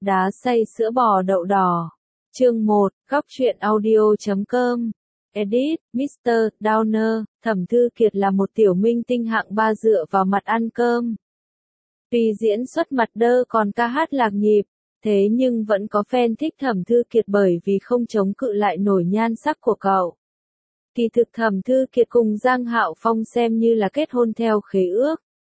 Đá xay sữa bò đậu đỏ. Chương 1, Góc truyện audio.com. Edit, Mr. Downer, Thẩm Thư Kiệt là một tiểu minh tinh hạng 3 dựa vào mặt ăn cơm. Tuy diễn xuất mặt đơ còn ca hát lạc nhịp, thế nhưng vẫn có fan thích Thẩm Thư Kiệt bởi vì không chống cự lại nổi nhan sắc của cậu. Kỳ thực Thẩm Thư Kiệt cùng Giang Hạo Phong xem như là kết hôn theo khế ước.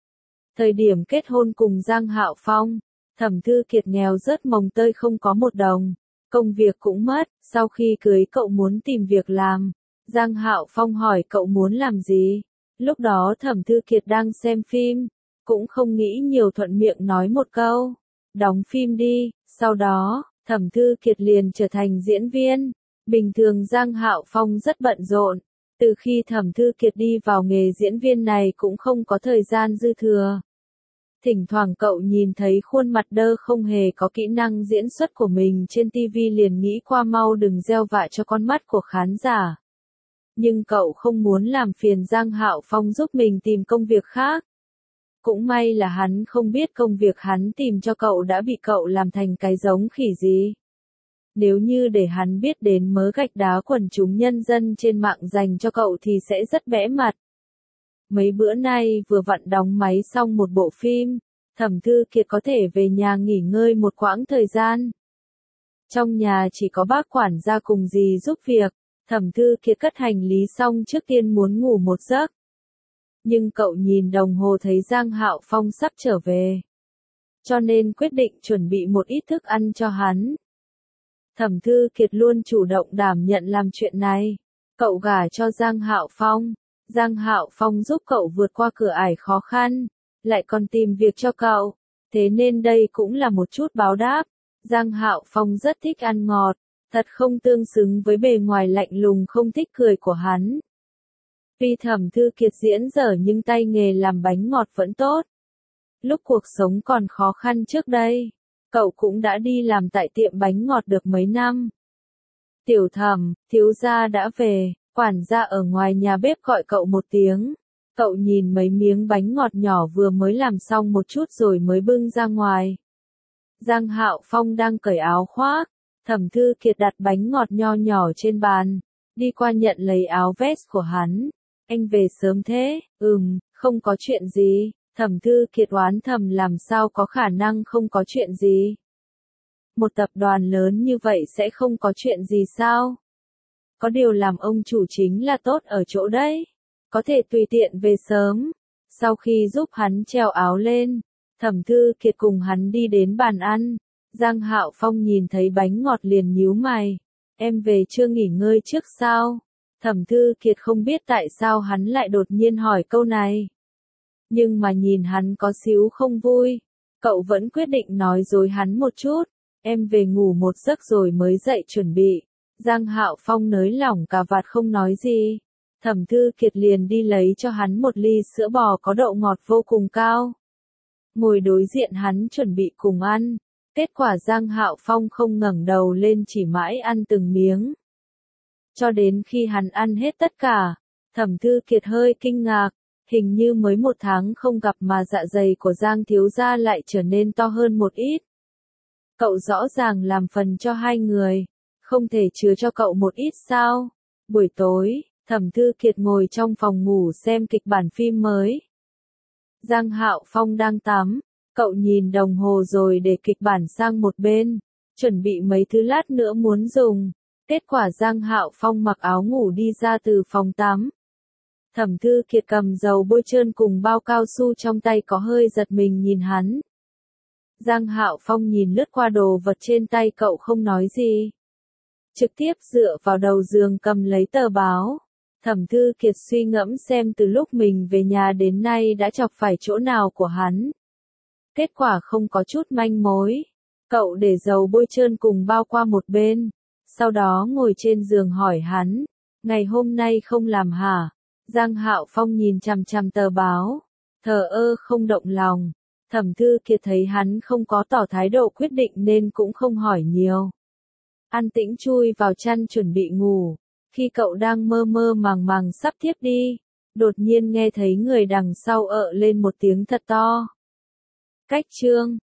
Thời điểm kết hôn cùng Giang Hạo Phong, Thẩm Thư Kiệt nghèo rớt mồng tơi không có một đồng, công việc cũng mất, sau khi cưới cậu muốn tìm việc làm. Giang Hạo Phong hỏi cậu muốn làm gì? Lúc đó Thẩm Thư Kiệt đang xem phim, cũng không nghĩ nhiều thuận miệng nói một câu, đóng phim đi, sau đó, Thẩm Thư Kiệt liền trở thành diễn viên. Bình thường Giang Hạo Phong rất bận rộn, từ khi Thẩm Thư Kiệt đi vào nghề diễn viên này cũng không có thời gian dư thừa. Thỉnh thoảng cậu nhìn thấy khuôn mặt đơ không hề có kỹ năng diễn xuất của mình trên TV liền nghĩ qua mau đừng gieo vạ cho con mắt của khán giả. Nhưng cậu không muốn làm phiền Giang Hạo Phong giúp mình tìm công việc khác. Cũng may là hắn không biết công việc hắn tìm cho cậu đã bị cậu làm thành cái giống khỉ gì. Nếu như để hắn biết đến mớ gạch đá quần chúng nhân dân trên mạng dành cho cậu thì sẽ rất bẽ mặt. Mấy bữa nay vừa vặn đóng máy xong một bộ phim, Thẩm Thư Kiệt có thể về nhà nghỉ ngơi một quãng thời gian. Trong nhà chỉ có bác quản gia cùng dì giúp việc, Thẩm Thư Kiệt cất hành lý xong trước tiên muốn ngủ một giấc. Nhưng cậu nhìn đồng hồ thấy Giang Hạo Phong sắp trở về. Cho nên quyết định chuẩn bị một ít thức ăn cho hắn. Thẩm Thư Kiệt luôn chủ động đảm nhận làm chuyện này. Cậu gả cho Giang Hạo Phong. Giang Hạo Phong giúp cậu vượt qua cửa ải khó khăn, lại còn tìm việc cho cậu. Thế nên đây cũng là một chút báo đáp. Giang Hạo Phong rất thích ăn ngọt, thật không tương xứng với bề ngoài lạnh lùng không thích cười của hắn. Tuy Thẩm Thư Kiệt diễn dở nhưng tay nghề làm bánh ngọt vẫn tốt. Lúc cuộc sống còn khó khăn trước đây, cậu cũng đã đi làm tại tiệm bánh ngọt được mấy năm. Tiểu Thẩm, thiếu gia đã về, quản gia ở ngoài nhà bếp gọi cậu một tiếng. Cậu nhìn mấy miếng bánh ngọt nhỏ vừa mới làm xong một chút rồi mới bưng ra ngoài. Giang Hạo Phong đang cởi áo khoác, Thẩm Thư Kiệt đặt bánh ngọt nho nhỏ trên bàn, đi qua nhận lấy áo vest của hắn. Anh về sớm thế? Không có chuyện gì. Thẩm Thư Kiệt oán thầm làm sao có khả năng không có chuyện gì. Một tập đoàn lớn như vậy sẽ không có chuyện gì sao? Có điều làm ông chủ chính là tốt ở chỗ đấy. Có thể tùy tiện về sớm. Sau khi giúp hắn treo áo lên, Thẩm Thư Kiệt cùng hắn đi đến bàn ăn. Giang Hạo Phong nhìn thấy bánh ngọt liền nhíu mày. Em về chưa nghỉ ngơi trước sao? Thẩm Thư Kiệt không biết tại sao hắn lại đột nhiên hỏi câu này. Nhưng mà nhìn hắn có xíu không vui, cậu vẫn quyết định nói dối hắn một chút. Em về ngủ một giấc rồi mới dậy chuẩn bị. Giang Hạo Phong nới lỏng cà vạt không nói gì. Thẩm Thư Kiệt liền đi lấy cho hắn một ly sữa bò có độ ngọt vô cùng cao. Ngồi đối diện hắn chuẩn bị cùng ăn. Kết quả Giang Hạo Phong không ngẩng đầu lên chỉ mãi ăn từng miếng. Cho đến khi hắn ăn hết tất cả, Thẩm Thư Kiệt hơi kinh ngạc. Hình như mới một tháng không gặp mà dạ dày của Giang thiếu gia lại trở nên to hơn một ít. Cậu rõ ràng làm phần cho hai người, không thể chứa cho cậu một ít sao? Buổi tối, Thẩm Thư Kiệt ngồi trong phòng ngủ xem kịch bản phim mới. Giang Hạo Phong đang tắm, cậu nhìn đồng hồ rồi để kịch bản sang một bên, chuẩn bị mấy thứ lát nữa muốn dùng. Kết quả Giang Hạo Phong mặc áo ngủ đi ra từ phòng tắm. Thẩm Thư Kiệt cầm dầu bôi trơn cùng bao cao su trong tay có hơi giật mình nhìn hắn. Giang Hạo Phong nhìn lướt qua đồ vật trên tay cậu không nói gì. Trực tiếp dựa vào đầu giường cầm lấy tờ báo. Thẩm Thư Kiệt suy ngẫm xem từ lúc mình về nhà đến nay đã chọc phải chỗ nào của hắn. Kết quả không có chút manh mối. Cậu để dầu bôi trơn cùng bao qua một bên. Sau đó ngồi trên giường hỏi hắn. Ngày hôm nay không làm hả? Giang Hạo Phong nhìn chằm chằm tờ báo, thờ ơ không động lòng. Thẩm Thư Kiệt thấy hắn không có tỏ thái độ quyết định nên cũng không hỏi nhiều. An tĩnh chui vào chăn chuẩn bị ngủ. Khi cậu đang mơ mơ màng màng sắp thiếp đi, đột nhiên nghe thấy người đằng sau ợ lên một tiếng thật to. Cách chương